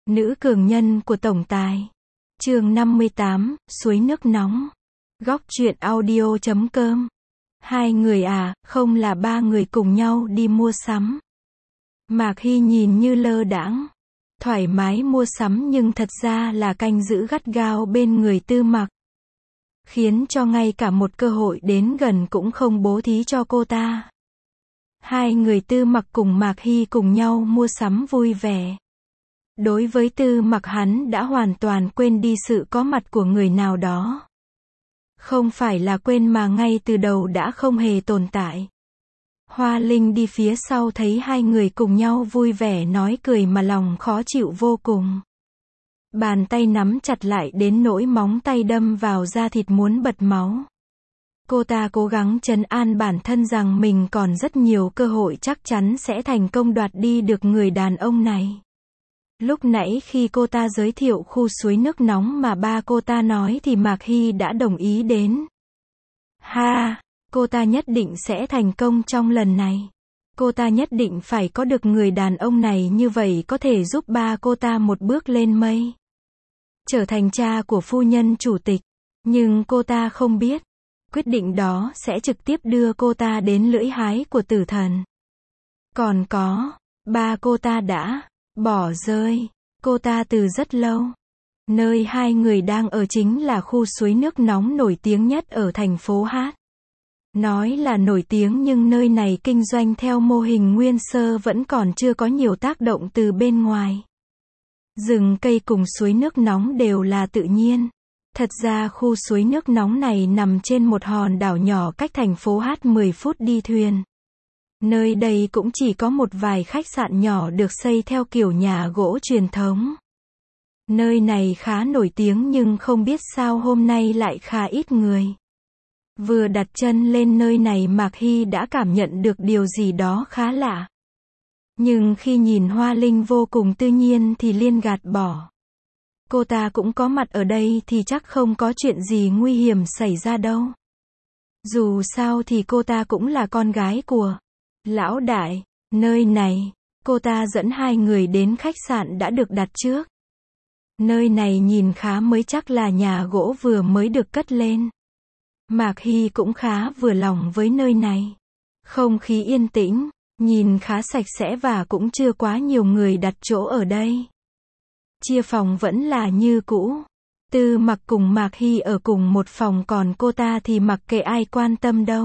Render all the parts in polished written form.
Nữ cường nhân của tổng tài. Chương 58, suối nước nóng. Góc truyện audio.com. Hai người à, không là ba người cùng nhau đi mua sắm. Mạc Hy nhìn như lơ đãng, thoải mái mua sắm nhưng thật ra là canh giữ gắt gao bên người Tư Mặc. Khiến cho ngay cả một cơ hội đến gần cũng không bố thí cho cô ta. Hai người Tư Mặc cùng Mạc Hy cùng nhau mua sắm vui vẻ. Đối với Tư Mặc, hắn đã hoàn toàn quên đi sự có mặt của người nào đó. Không phải là quên mà ngay từ đầu đã không hề tồn tại. Hoa Linh đi phía sau thấy hai người cùng nhau vui vẻ nói cười mà lòng khó chịu vô cùng. Bàn tay nắm chặt lại đến nỗi móng tay đâm vào da thịt muốn bật máu. Cô ta cố gắng trấn an bản thân rằng mình còn rất nhiều cơ hội chắc chắn sẽ thành công đoạt đi được người đàn ông này. Lúc nãy khi cô ta giới thiệu khu suối nước nóng mà ba cô ta nói thì Mạc Hy đã đồng ý đến. Ha, cô ta nhất định sẽ thành công trong lần này. Cô ta nhất định phải có được người đàn ông này, như vậy có thể giúp ba cô ta một bước lên mây. Trở thành cha của phu nhân chủ tịch. Nhưng cô ta không biết, quyết định đó sẽ trực tiếp đưa cô ta đến lưỡi hái của tử thần. Còn có, ba cô ta đã bỏ rơi cô ta từ rất lâu. Nơi hai người đang ở chính là khu suối nước nóng nổi tiếng nhất ở thành phố Hát. Nói là nổi tiếng nhưng nơi này kinh doanh theo mô hình nguyên sơ, vẫn còn chưa có nhiều tác động từ bên ngoài. Rừng cây cùng suối nước nóng đều là tự nhiên. Thật ra khu suối nước nóng này nằm trên một hòn đảo nhỏ cách thành phố Hát 10 phút đi thuyền. Nơi đây cũng chỉ có một vài khách sạn nhỏ được xây theo kiểu nhà gỗ truyền thống. Nơi này khá nổi tiếng nhưng không biết sao hôm nay lại khá ít người. Vừa đặt chân lên nơi này Mạc Hy đã cảm nhận được điều gì đó khá lạ. Nhưng khi nhìn Hoa Linh vô cùng tự nhiên thì liền gạt bỏ. Cô ta cũng có mặt ở đây thì chắc không có chuyện gì nguy hiểm xảy ra đâu. Dù sao thì cô ta cũng là con gái của lão đại. Nơi này, cô ta dẫn hai người đến khách sạn đã được đặt trước. Nơi này nhìn khá mới, chắc là nhà gỗ vừa mới được cất lên. Mạc Hy cũng khá vừa lòng với nơi này. Không khí yên tĩnh, nhìn khá sạch sẽ và cũng chưa quá nhiều người đặt chỗ ở đây. Chia phòng vẫn là như cũ. Tư Mặc cùng Mạc Hy ở cùng một phòng, còn cô ta thì mặc kệ, ai quan tâm đâu.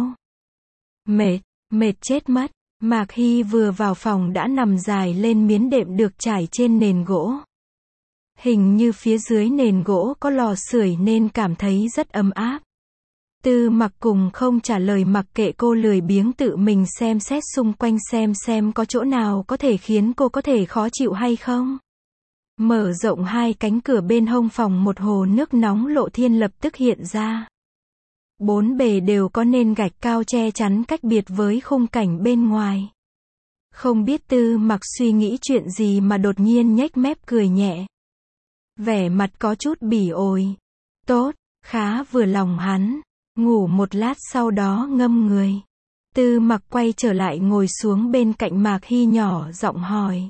Mệt chết mất. Mạc Hy vừa vào phòng đã nằm dài lên miếng đệm được trải trên nền gỗ. Hình như phía dưới nền gỗ có lò sưởi nên cảm thấy rất ấm áp. Tư Mặc cùng không trả lời, mặc kệ cô, lười biếng tự mình xem xét xung quanh xem có chỗ nào có thể khiến cô có thể khó chịu hay không. Mở rộng hai cánh cửa bên hông phòng, một hồ nước nóng lộ thiên lập tức hiện ra. Bốn bề đều có nền gạch cao che chắn cách biệt với khung cảnh bên ngoài. Không biết Tư Mặc suy nghĩ chuyện gì mà đột nhiên nhếch mép cười nhẹ. Vẻ mặt có chút bỉ ổi. Tốt, khá vừa lòng hắn. Ngủ một lát sau đó ngâm người. Tư Mặc quay trở lại ngồi xuống bên cạnh Mạc Hy, nhỏ giọng hỏi.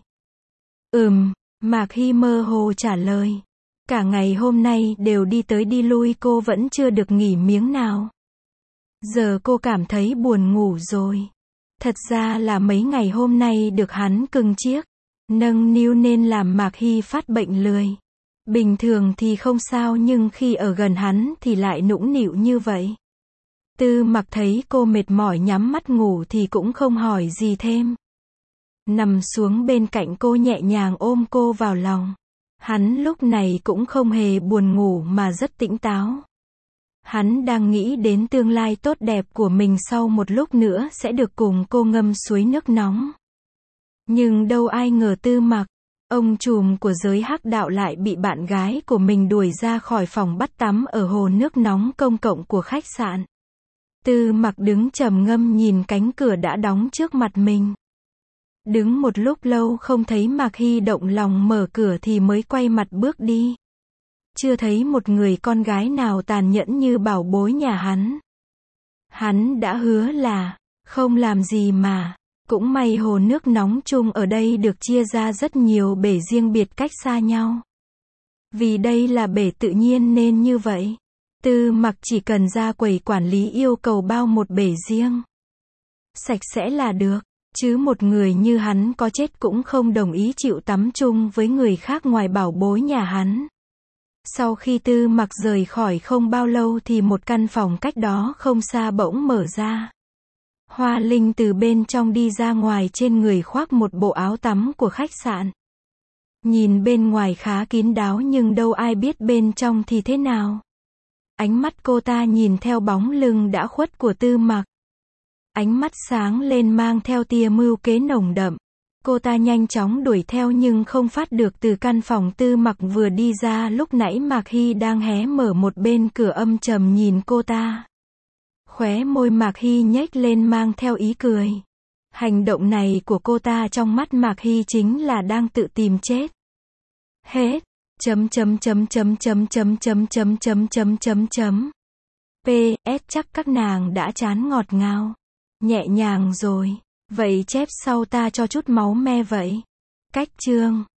Mạc Hy mơ hồ trả lời. Cả ngày hôm nay đều đi tới đi lui, cô vẫn chưa được nghỉ miếng nào. Giờ cô cảm thấy buồn ngủ rồi. Thật ra là mấy ngày hôm nay được hắn cưng chiếc, nâng niu nên làm Mạc Hy phát bệnh lười. Bình thường thì không sao nhưng khi ở gần hắn thì lại nũng nịu như vậy. Tư Mặc thấy cô mệt mỏi nhắm mắt ngủ thì cũng không hỏi gì thêm. Nằm xuống bên cạnh cô nhẹ nhàng ôm cô vào lòng. Hắn lúc này cũng không hề buồn ngủ mà rất tỉnh táo. Hắn đang nghĩ đến tương lai tốt đẹp của mình sau một lúc nữa sẽ được cùng cô ngâm suối nước nóng. Nhưng đâu ai ngờ Tư Mặc, ông trùm của giới hắc đạo, lại bị bạn gái của mình đuổi ra khỏi phòng bắt tắm ở hồ nước nóng công cộng của khách sạn. Tư Mặc đứng trầm ngâm nhìn cánh cửa đã đóng trước mặt mình. Đứng một lúc lâu không thấy Mạc Hy động lòng mở cửa thì mới quay mặt bước đi. Chưa thấy một người con gái nào tàn nhẫn như bảo bối nhà hắn. Hắn đã hứa là không làm gì mà Cũng may hồ nước nóng chung ở đây được chia ra rất nhiều bể riêng biệt cách xa nhau. Vì đây là bể tự nhiên nên như vậy. Tư Mặc chỉ cần ra quầy quản lý yêu cầu bao một bể riêng. Sạch sẽ là được. Chứ một người như hắn có chết cũng không đồng ý chịu tắm chung với người khác ngoài bảo bối nhà hắn. Sau khi Tư Mặc rời khỏi không bao lâu thì một căn phòng cách đó không xa bỗng mở ra. Hoa Linh từ bên trong đi ra ngoài, trên người khoác một bộ áo tắm của khách sạn. Nhìn bên ngoài khá kín đáo nhưng đâu ai biết bên trong thì thế nào. Ánh mắt cô ta nhìn theo bóng lưng đã khuất của Tư Mặc. Ánh mắt sáng lên mang theo tia mưu kế nồng đậm. Cô ta nhanh chóng đuổi theo nhưng không phát được từ căn phòng Tư Mặc vừa đi ra. Lúc nãy Mạc Hy đang hé mở một bên cửa âm trầm nhìn cô ta. Khóe môi Mạc Hy nhếch lên mang theo ý cười. Hành động này của cô ta trong mắt Mạc Hy chính là đang tự tìm chết. Hết. PS chắc các nàng đã chán ngọt ngào. Nhẹ nhàng rồi. Vậy chép sau ta cho chút máu me vậy. Cách chương